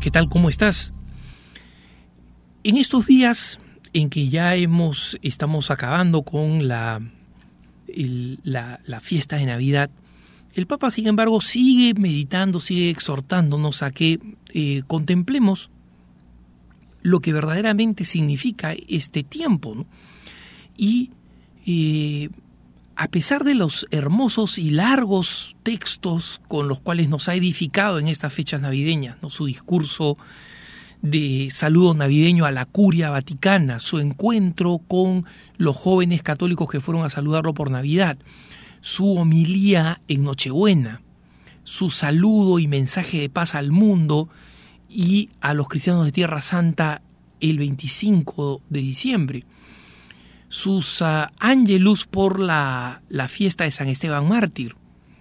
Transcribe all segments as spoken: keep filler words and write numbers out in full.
¿qué tal? ¿Cómo estás? En estos días en que ya hemos estamos acabando con la, el, la, la fiesta de Navidad, el Papa, sin embargo, sigue meditando, sigue exhortándonos a que eh, contemplemos lo que verdaderamente significa este tiempo, ¿no? Y eh, a pesar de los hermosos y largos textos con los cuales nos ha edificado en estas fechas navideñas, ¿no? Su discurso de saludo navideño a la Curia Vaticana, su encuentro con los jóvenes católicos que fueron a saludarlo por Navidad, su homilía en Nochebuena, su saludo y mensaje de paz al mundo y a los cristianos de Tierra Santa el veinticinco de diciembre, sus uh, ángelus por la, la fiesta de San Esteban Mártir,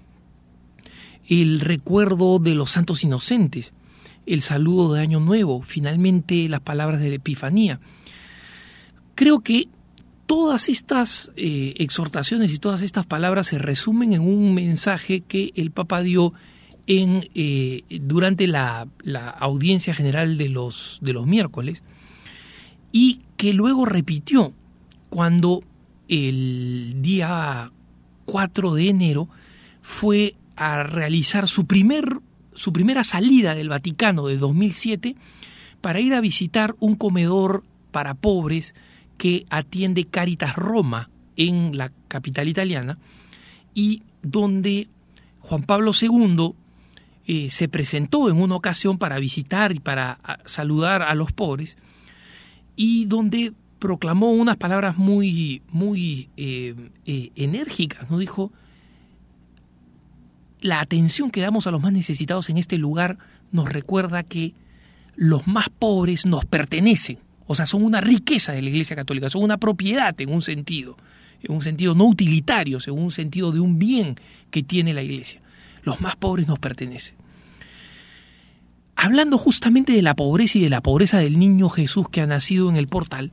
el recuerdo de los santos inocentes, el saludo de Año Nuevo, finalmente las palabras de la Epifanía. Creo que todas estas eh, exhortaciones y todas estas palabras se resumen en un mensaje que el Papa dio en, eh, durante la, la audiencia general de los, de los miércoles y que luego repitió cuando el día cuatro de enero fue a realizar su, primer, su primera salida del Vaticano de dos mil siete para ir a visitar un comedor para pobres que atiende Caritas Roma en la capital italiana y donde Juan Pablo segundo eh, se presentó en una ocasión para visitar y para a, saludar a los pobres y donde proclamó unas palabras muy, muy eh, eh, enérgicas, ¿no? Dijo: la atención que damos a los más necesitados en este lugar nos recuerda que los más pobres nos pertenecen, o sea, son una riqueza de la Iglesia Católica, son una propiedad en un sentido, en un sentido no utilitario, en un sentido de un bien que tiene la Iglesia. Los más pobres nos pertenecen. Hablando justamente de la pobreza y de la pobreza del niño Jesús que ha nacido en el portal,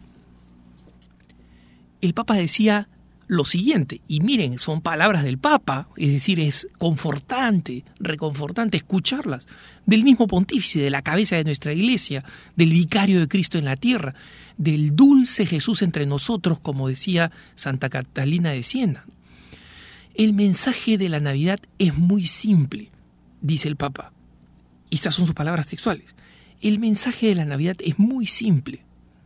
el Papa decía lo siguiente, y miren, son palabras del Papa, es decir, es confortante, reconfortante escucharlas, del mismo pontífice, de la cabeza de nuestra Iglesia, del vicario de Cristo en la tierra, del dulce Jesús entre nosotros, como decía Santa Catalina de Siena. El mensaje de la Navidad es muy simple, dice el Papa, y estas son sus palabras textuales. El mensaje de la Navidad es muy simple.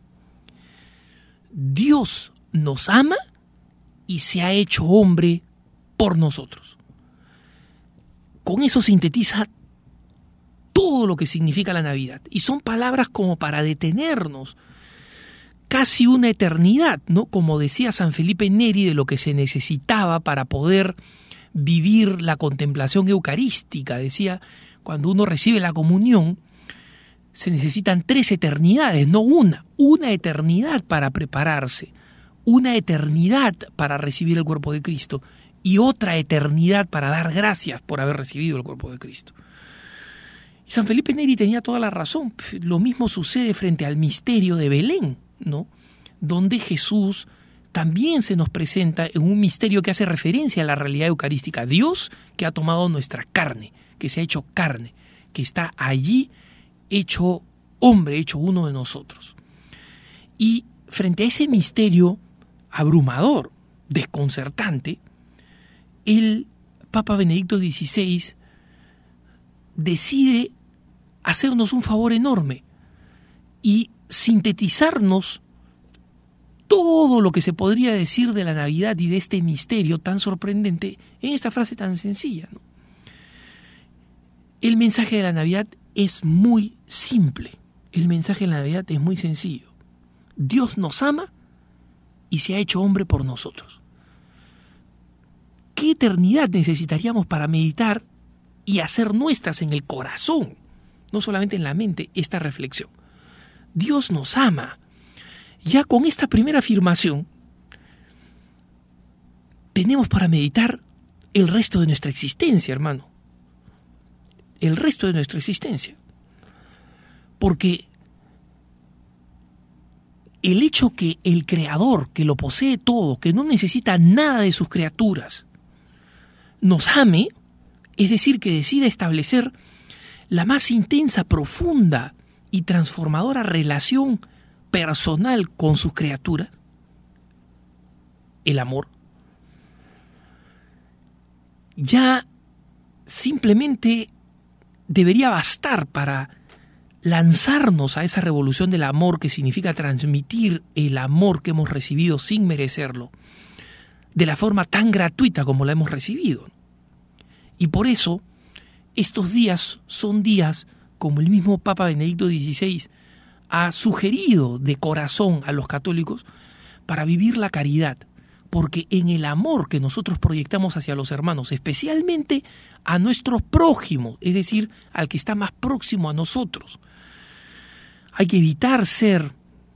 Dios nos ama y se ha hecho hombre por nosotros. Con eso sintetiza todo lo que significa la Navidad. Y son palabras como para detenernos casi una eternidad, ¿no? Como decía San Felipe Neri, de lo que se necesitaba para poder vivir la contemplación eucarística. Decía, cuando uno recibe la comunión, se necesitan tres eternidades, no una. Una eternidad para prepararse. Una eternidad para recibir el cuerpo de Cristo y otra eternidad para dar gracias por haber recibido el cuerpo de Cristo. Y San Felipe Neri tenía toda la razón. Lo mismo sucede frente al misterio de Belén, ¿no? Donde Jesús también se nos presenta en un misterio que hace referencia a la realidad eucarística. Dios que ha tomado nuestra carne, que se ha hecho carne, que está allí hecho hombre, hecho uno de nosotros. Y frente a ese misterio abrumador, desconcertante, el Papa Benedicto dieciséis decide hacernos un favor enorme y sintetizarnos todo lo que se podría decir de la Navidad y de este misterio tan sorprendente en esta frase tan sencilla, ¿no? El mensaje de la Navidad es muy simple, el mensaje de la Navidad es muy sencillo. Dios nos ama y se ha hecho hombre por nosotros. ¿Qué eternidad necesitaríamos para meditar y hacer nuestras en el corazón, no solamente en la mente, esta reflexión? Dios nos ama. Ya con esta primera afirmación tenemos para meditar el resto de nuestra existencia, hermano. El resto de nuestra existencia. Porque el hecho que el Creador, que lo posee todo, que no necesita nada de sus criaturas, nos ame, es decir, que decida establecer la más intensa, profunda y transformadora relación personal con sus criaturas, el amor, ya simplemente debería bastar para lanzarnos a esa revolución del amor, que significa transmitir el amor que hemos recibido sin merecerlo, de la forma tan gratuita como la hemos recibido. Y por eso, estos días son días, como el mismo Papa Benedicto dieciséis ha sugerido de corazón a los católicos, para vivir la caridad, porque en el amor que nosotros proyectamos hacia los hermanos, especialmente a nuestros prójimos, es decir, al que está más próximo a nosotros, hay que evitar ser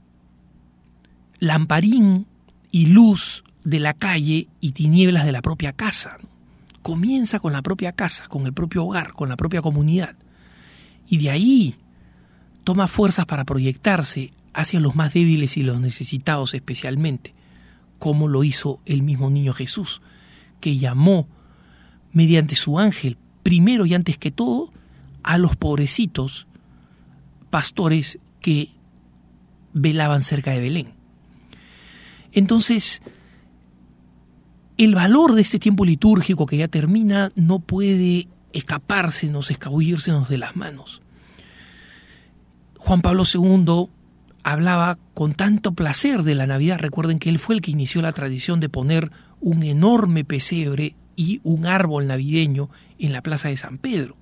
lamparín y luz de la calle y tinieblas de la propia casa. Comienza con la propia casa, con el propio hogar, con la propia comunidad. Y de ahí toma fuerzas para proyectarse hacia los más débiles y los necesitados especialmente, como lo hizo el mismo niño Jesús, que llamó mediante su ángel, primero y antes que todo, a los pobrecitos pastores que velaban cerca de Belén. Entonces, el valor de este tiempo litúrgico que ya termina no puede escapársenos, escabullírsenos de las manos. Juan Pablo segundo hablaba con tanto placer de la Navidad. Recuerden que él fue el que inició la tradición de poner un enorme pesebre y un árbol navideño en la plaza de San Pedro.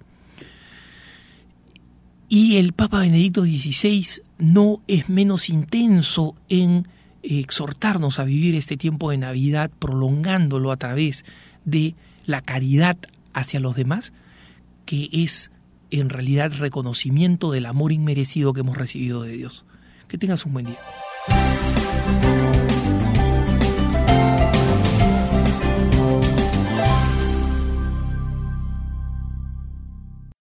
Y el Papa Benedicto dieciséis no es menos intenso en exhortarnos a vivir este tiempo de Navidad, prolongándolo a través de la caridad hacia los demás, que es en realidad reconocimiento del amor inmerecido que hemos recibido de Dios. Que tengas un buen día.